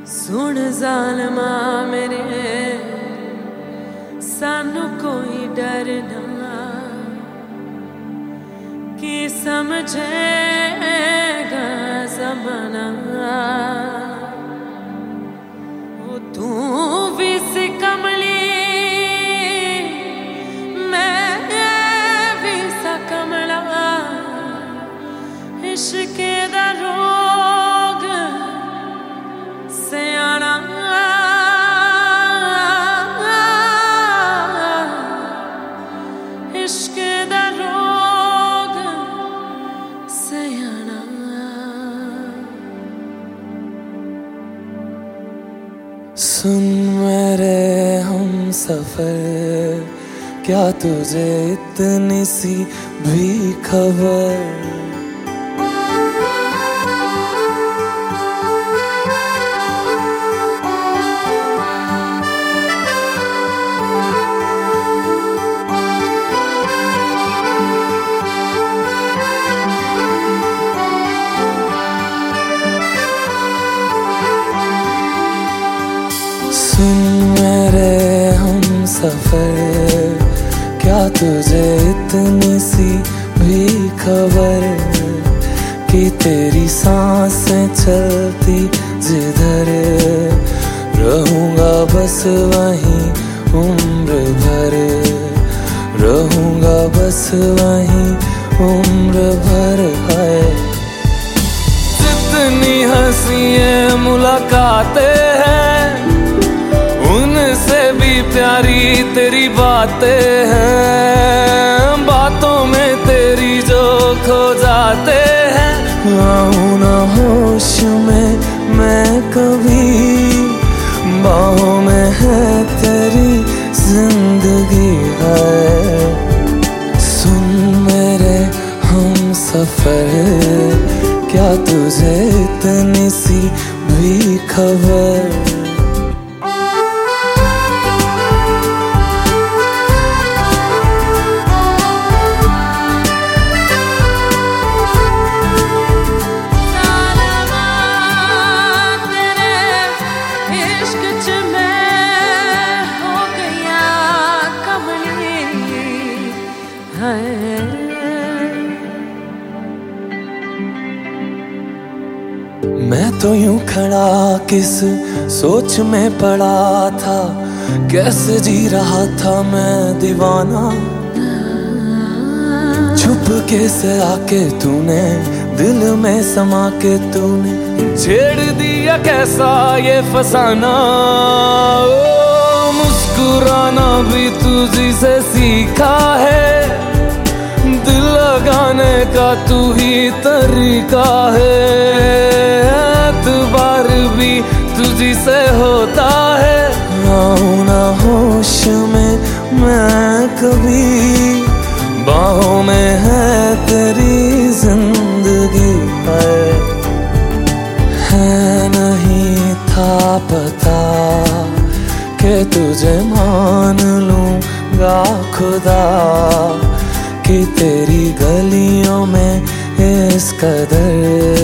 सुन ज़ालिमा मेरे सानू कोई डर ना कि समझेगा ज़माना। वो तू भी सी कमली मैं भी सा कमला, इश्क दा रोग सयाना इश्क दा रोग सयाना। सुन मेरे हम सफर, क्या तुझे इतनी सी भी खबर? सुन मेरे हम सफर, क्या तुझे इतनी सी भी खबर कि तेरी सांसें चलती जिधर रहूंगा बस वहीं उम्र भर, रहूंगा बस वहीं उम्र भर। है जितनी हंसी मुलाकातें हैं, उनसे भी प्यारी तेरी बातें हैं। बातों में तेरी जो खो जाते हैं, आऊं ना होश में मैं कभी, बाहों में है तेरी जिंदगी है। सुन मेरे हम सफर, क्या तुझे इतनी सी भी खबर? मैं तो यूं खड़ा किस सोच में पड़ा था, कैसे जी रहा था मैं दीवाना। छुप के से आके तूने दिल में समा के तूने छेड़ दिया कैसा ये फसाना। ओ मुस्कुराना भी तुझी से सीखा है, दिल लगाने का तू ही तरीका है। एतबार भी तुझी से होता है, आऊं ना होश में मैं कभी, बाहों में है तेरी जिंदगी है नहीं था पता कि तुझे मान लूंगा खुदा, कि तेरी गलियों में इस कदर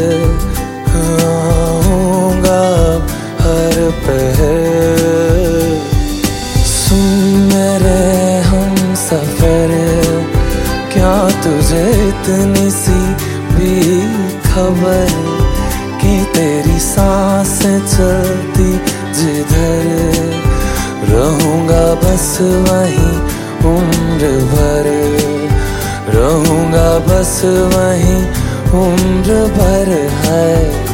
आऊंगा हर पहर। सुन मेरे हम सफर, क्या तुझे इतनी सी भी खबर कि तेरी सांसें चलती जिधर रहूंगा बस वहीं उम्र भर, रहूंगा बस वहीं उम्र भर। है